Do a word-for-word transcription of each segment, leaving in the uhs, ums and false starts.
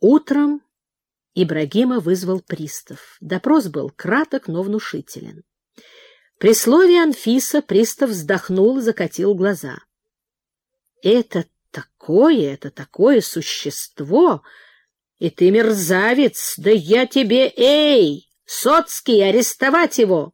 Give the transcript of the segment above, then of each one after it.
Утром Ибрагима вызвал пристав. Допрос был краток, но внушителен. При слове Анфиса пристав вздохнул и закатил глаза. «Это такое, это такое существо, и ты мерзавец, да я тебе, эй, Соцкий, арестовать его!»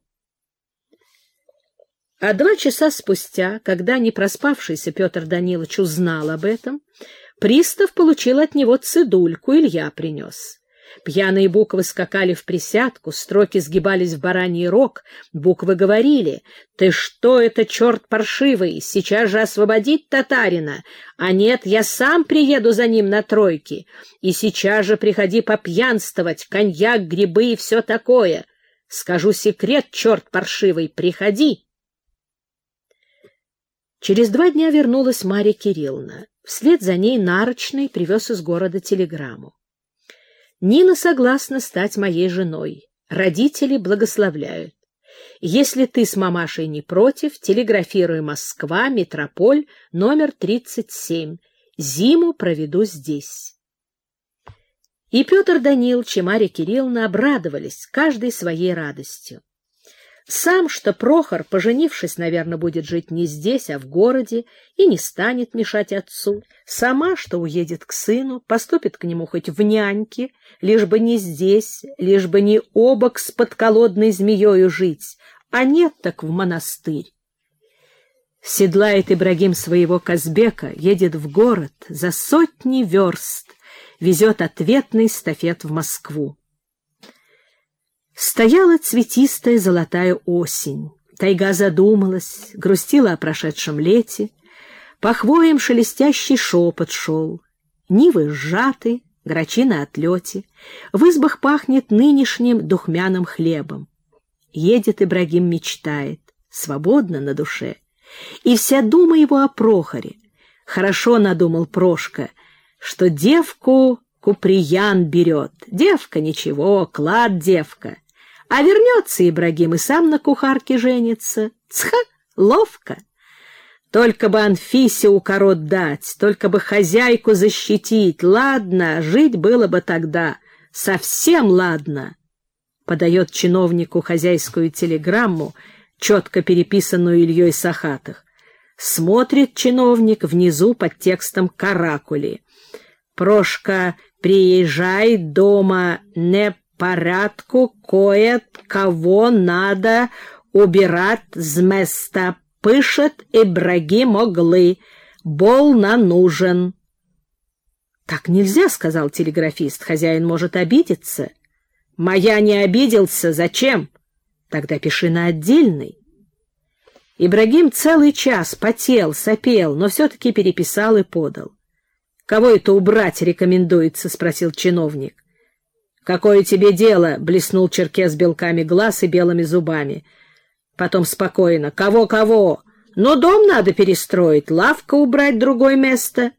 А два часа спустя, когда не проспавшийся Петр Данилович узнал об этом, пристав получил от него цедульку, Илья принес. Пьяные буквы скакали в присядку, строки сгибались в бараний рог, буквы говорили: «Ты что это, черт паршивый, сейчас же освободить татарина, а нет, я сам приеду за ним на тройке, и сейчас же приходи попьянствовать, коньяк, грибы и все такое. Скажу секрет, черт паршивый, приходи». Через два дня вернулась Марья Кирилловна. Вслед за ней Нарочный привез из города телеграмму. «Нина согласна стать моей женой. Родители благословляют. Если ты с мамашей не против, телеграфируй: Москва, метрополь, номер тридцать семь. Зиму проведу здесь». И Петр Данилович и Марья Кирилловна обрадовались, каждой своей радостью. Сам, что Прохор, поженившись, наверное, будет жить не здесь, а в городе, и не станет мешать отцу. Сама, что уедет к сыну, поступит к нему хоть в няньки, лишь бы не здесь, лишь бы не обок с подколодной змеёю жить, а нет, так в монастырь. Седлает Ибрагим своего Казбека, едет в город, за сотни верст везет ответный стафет в Москву. Стояла цветистая золотая осень. Тайга задумалась, грустила о прошедшем лете. По хвоям шелестящий шепот шел. Нивы сжаты, грачи на отлете. В избах пахнет нынешним духмяным хлебом. Едет Ибрагим, мечтает, свободно на душе. И вся дума его о Прохоре. Хорошо надумал Прошка, что девку Куприян берет. Девка ничего, клад девка. А вернется Ибрагим и сам на кухарке женится. Цха, ловко. Только бы Анфисе укорот дать, только бы хозяйку защитить. Ладно, жить было бы тогда. Совсем ладно. Подает чиновнику хозяйскую телеграмму, четко переписанную Ильей Сахатых. Смотрит чиновник внизу под текстом каракули. Прошка, приезжай, дома не порядку, кое-кого надо убирать с места. Пишет Ибрагим Оглы. Больно нужен. — Так нельзя, — сказал телеграфист, — хозяин может обидеться. — Моя не обиделся, зачем? Тогда пиши на отдельный. Ибрагим целый час потел, сопел, но все-таки переписал и подал. — Кого это убрать рекомендуется? — спросил чиновник. — Какое тебе дело? — блеснул черкес белками глаз и белыми зубами. Потом спокойно. — Кого-кого? Ну, дом надо перестроить, лавка убрать, другое место.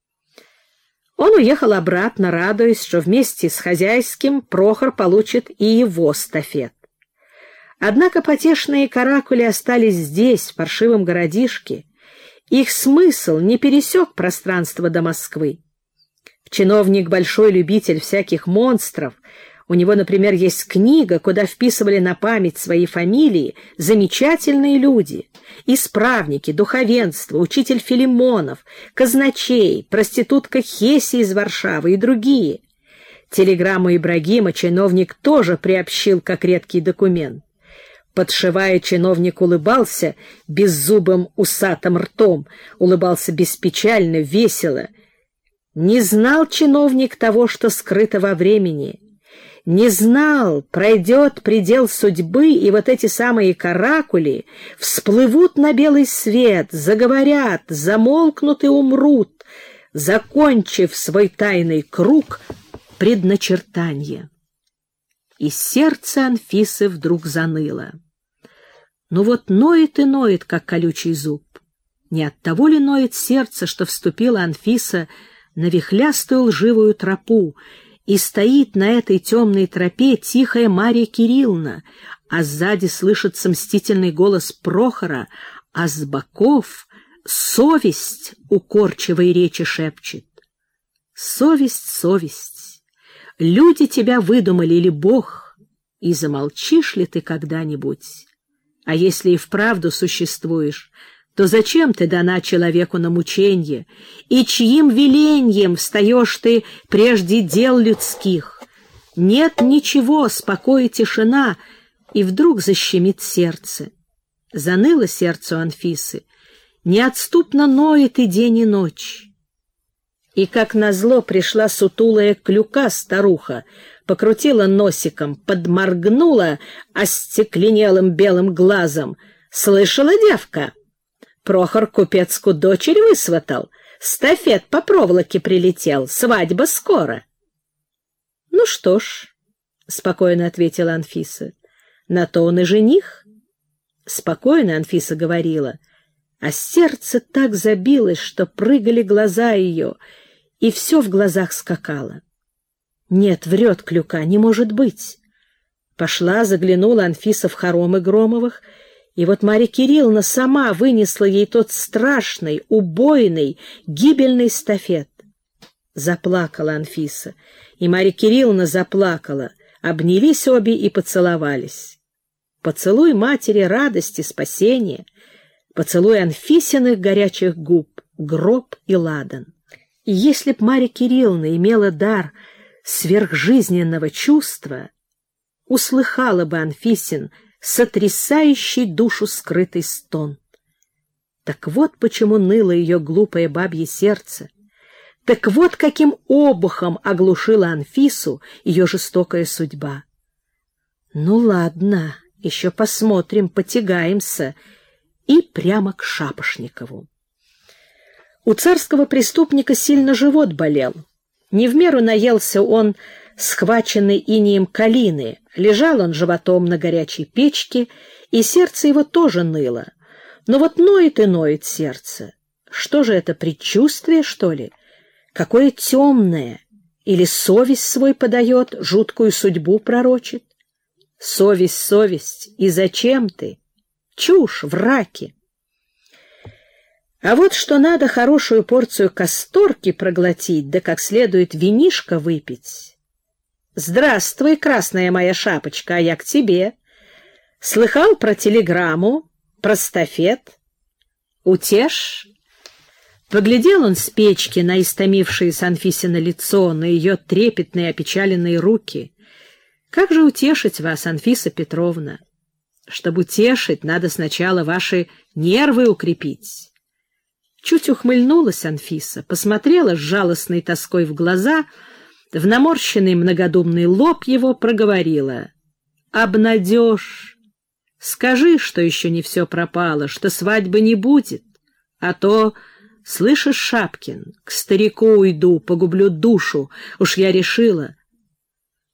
Он уехал обратно, радуясь, что вместе с хозяйским Прохор получит и его стафет. Однако потешные каракули остались здесь, в паршивом городишке. Их смысл не пересек пространство до Москвы. Чиновник — большой любитель всяких монстров. У него, например, есть книга, куда вписывали на память свои фамилии замечательные люди. Исправники, духовенство, учитель Филимонов, казначей, проститутка Хеси из Варшавы и другие. Телеграмму Ибрагима чиновник тоже приобщил как редкий документ. Подшивая, чиновник улыбался беззубым усатым ртом, улыбался беспечально, весело. Не знал чиновник того, что скрыто во времени. Не знал, пройдет предел судьбы, и вот эти самые каракули всплывут на белый свет, заговорят, замолкнут и умрут, закончив свой тайный круг предначертания. И сердце Анфисы вдруг заныло. Ну вот ноет и ноет, как колючий зуб. Не от того ли ноет сердце, что вступила Анфиса на вихлястую лживую тропу, и стоит на этой темной тропе тихая Марья Кирилловна, а сзади слышится мстительный голос Прохора, а с боков совесть укорчивой речи шепчет. Совесть, совесть, люди тебя выдумали или Бог, и замолчишь ли ты когда-нибудь? А если и вправду существуешь, то зачем ты дана человеку на мученье, и чьим веленьем встаешь ты прежде дел людских? Нет ничего, спокой и тишина, и вдруг защемит сердце. Заныло сердцу Анфисы, неотступно ноет и день, и ночь. И, как назло, пришла сутулая клюка старуха, покрутила носиком, подморгнула остекленелым белым глазом. «Слышала, девка? Прохор купецку дочерь высватал, стафет по проволоке прилетел, свадьба скоро». «Ну что ж», — спокойно ответила Анфиса, — «на то он и жених». Спокойно Анфиса говорила, а сердце так забилось, что прыгали глаза ее, и все в глазах скакало. Нет, врет клюка, не может быть. Пошла, заглянула Анфиса в хоромы Громовых, и вот Марья Кирилловна сама вынесла ей тот страшный, убойный, гибельный стафет. Заплакала Анфиса, и Марья Кирилловна заплакала, обнялись обе и поцеловались. Поцелуй матери радости, спасения, поцелуй Анфисиных горячих губ, гроб и ладан. И если б Марья Кирилловна имела дар сверхжизненного чувства, услыхала бы Анфисин сотрясающий душу скрытый стон. Так вот почему ныло ее глупое бабье сердце, так вот каким обухом оглушила Анфису ее жестокая судьба. Ну ладно, еще посмотрим, потягаемся, и прямо к Шапошникову. У царского преступника сильно живот болел. Не в меру наелся он схваченный инеем калины, лежал он животом на горячей печке, и сердце его тоже ныло. Но вот ноет и ноет сердце. Что же это, предчувствие, что ли? Какое темное? Или совесть свой подает, жуткую судьбу пророчит? Совесть, совесть, и зачем ты? Чушь, враки. А вот что надо хорошую порцию касторки проглотить, да как следует винишко выпить. Здравствуй, красная моя шапочка, а я к тебе. Слыхал про телеграмму, про стафет? Утешь? Поглядел он с печки на истомившееся Анфисино лицо, на ее трепетные опечаленные руки. Как же утешить вас, Анфиса Петровна? Чтобы утешить, надо сначала ваши нервы укрепить. Чуть ухмыльнулась Анфиса, посмотрела с жалостной тоской в глаза, в наморщенный многодумный лоб его проговорила. «Обнадежь! Скажи, что еще не все пропало, что свадьбы не будет, а то, слышишь, Шапкин, к старику уйду, погублю душу, уж я решила,